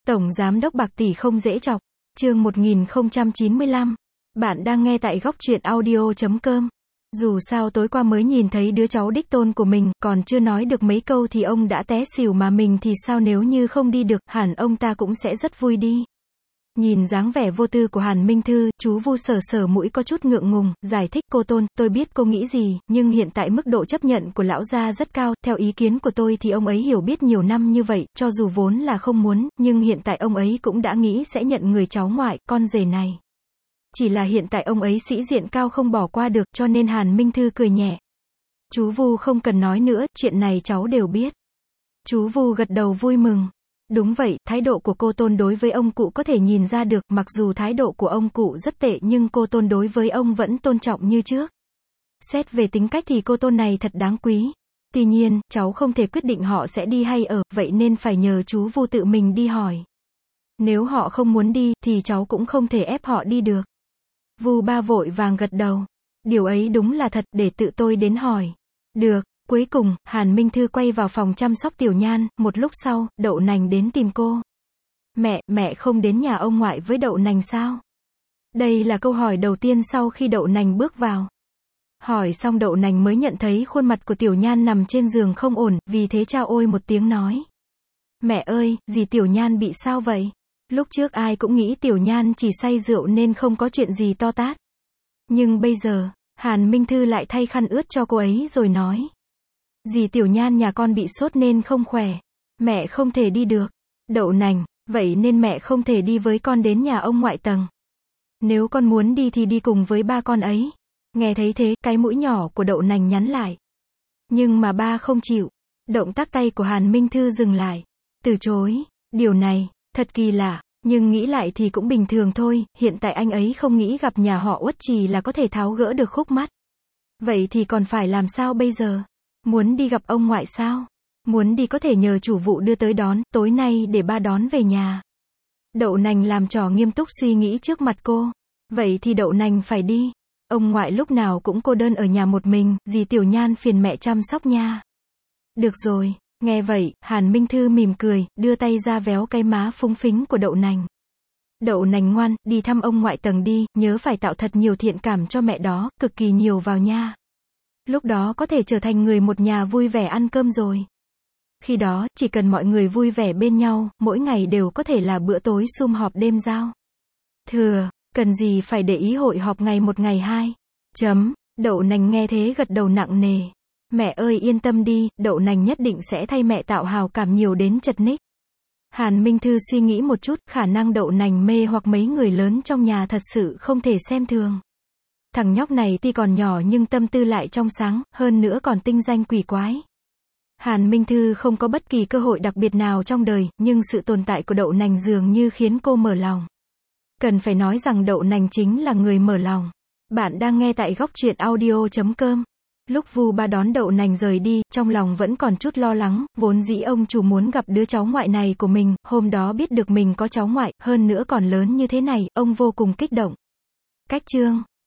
Tổng giám đốc bạc tỷ không dễ chọc. Chương 1095. Bạn đang nghe tại góc truyện audio.com. Dù sao tối qua mới nhìn thấy đứa cháu đích tôn của mình, còn chưa nói được mấy câu thì ông đã té xỉu, mà mình thì sao, nếu như không đi được, hẳn ông ta cũng sẽ rất vui đi. Nhìn dáng vẻ vô tư của Hàn Minh Thư, chú Vu sờ sờ mũi có chút ngượng ngùng, giải thích: cô Tôn, tôi biết cô nghĩ gì, nhưng hiện tại mức độ chấp nhận của lão gia rất cao, theo ý kiến của tôi thì ông ấy hiểu biết nhiều năm như vậy, cho dù vốn là không muốn, nhưng hiện tại ông ấy cũng đã nghĩ sẽ nhận người cháu ngoại, con rể này. Chỉ là hiện tại ông ấy sĩ diện cao không bỏ qua được, cho nên Hàn Minh Thư cười nhẹ. Chú Vu không cần nói nữa, chuyện này cháu đều biết. Chú Vu gật đầu vui mừng. Đúng vậy, thái độ của cô Tôn đối với ông cụ có thể nhìn ra được, mặc dù thái độ của ông cụ rất tệ nhưng cô Tôn đối với ông vẫn tôn trọng như trước. Xét về tính cách thì cô Tôn này thật đáng quý. Tuy nhiên, cháu không thể quyết định họ sẽ đi hay ở, vậy nên phải nhờ chú Vu tự mình đi hỏi. Nếu họ không muốn đi, thì cháu cũng không thể ép họ đi được. Vu Ba vội vàng gật đầu. Điều ấy đúng là thật, để tự tôi đến hỏi. Được. Cuối cùng, Hàn Minh Thư quay vào phòng chăm sóc Tiểu Nhan, một lúc sau, Đậu Nành đến tìm cô. Mẹ không đến nhà ông ngoại với Đậu Nành sao? Đây là câu hỏi đầu tiên sau khi Đậu Nành bước vào. Hỏi xong Đậu Nành mới nhận thấy khuôn mặt của Tiểu Nhan nằm trên giường không ổn, vì thế chao ôi một tiếng nói. Mẹ ơi, dì Tiểu Nhan bị sao vậy? Lúc trước ai cũng nghĩ Tiểu Nhan chỉ say rượu nên không có chuyện gì to tát. Nhưng bây giờ, Hàn Minh Thư lại thay khăn ướt cho cô ấy rồi nói. Dì Tiểu Nhan nhà con bị sốt nên không khỏe. Mẹ không thể đi được. Đậu Nành, vậy nên mẹ không thể đi với con đến nhà ông ngoại tầng. Nếu con muốn đi thì đi cùng với ba con ấy. Nghe thấy thế, cái mũi nhỏ của Đậu Nành nhắn lại. Nhưng mà ba không chịu. Động tác tay của Hàn Minh Thư dừng lại. Từ chối. Điều này, thật kỳ lạ. Nhưng nghĩ lại thì cũng bình thường thôi, hiện tại anh ấy không nghĩ gặp nhà họ Uất Trì là có thể tháo gỡ được khúc mắc. Vậy thì còn phải làm sao bây giờ? Muốn đi gặp ông ngoại sao? Muốn đi có thể nhờ chủ vụ đưa tới đón, tối nay để ba đón về nhà. Đậu Nành làm trò nghiêm túc suy nghĩ trước mặt cô. Vậy thì Đậu Nành phải đi. Ông ngoại lúc nào cũng cô đơn ở nhà một mình, dì Tiểu Nhan phiền mẹ chăm sóc nha. Được rồi. Nghe vậy, Hàn Minh Thư mỉm cười, đưa tay ra véo cái má phúng phính của Đậu Nành. Đậu Nành ngoan, đi thăm ông ngoại tầng đi, nhớ phải tạo thật nhiều thiện cảm cho mẹ đó, cực kỳ nhiều vào nha. Lúc đó có thể trở thành người một nhà vui vẻ ăn cơm rồi. Khi đó, chỉ cần mọi người vui vẻ bên nhau, mỗi ngày đều có thể là bữa tối sum họp đêm giao. Thừa, cần gì phải để ý hội họp ngày một ngày hai. Đậu Nành nghe thế gật đầu nặng nề. Mẹ ơi yên tâm đi, Đậu Nành nhất định sẽ thay mẹ tạo hào cảm nhiều đến chật ních. Hàn Minh Thư suy nghĩ một chút, khả năng Đậu Nành mê hoặc mấy người lớn trong nhà thật sự không thể xem thường. Thằng nhóc này tuy còn nhỏ nhưng tâm tư lại trong sáng, hơn nữa còn tinh danh quỷ quái. Hàn Minh Thư không có bất kỳ cơ hội đặc biệt nào trong đời, nhưng sự tồn tại của Đậu Nành dường như khiến cô mở lòng. Cần phải nói rằng Đậu Nành chính là người mở lòng. Bạn đang nghe tại góc truyện audio.com. Lúc Vu Ba đón Đậu Nành rời đi, trong lòng vẫn còn chút lo lắng, vốn dĩ ông chủ muốn gặp đứa cháu ngoại này của mình, hôm đó biết được mình có cháu ngoại, hơn nữa còn lớn như thế này, ông vô cùng kích động. Cách chương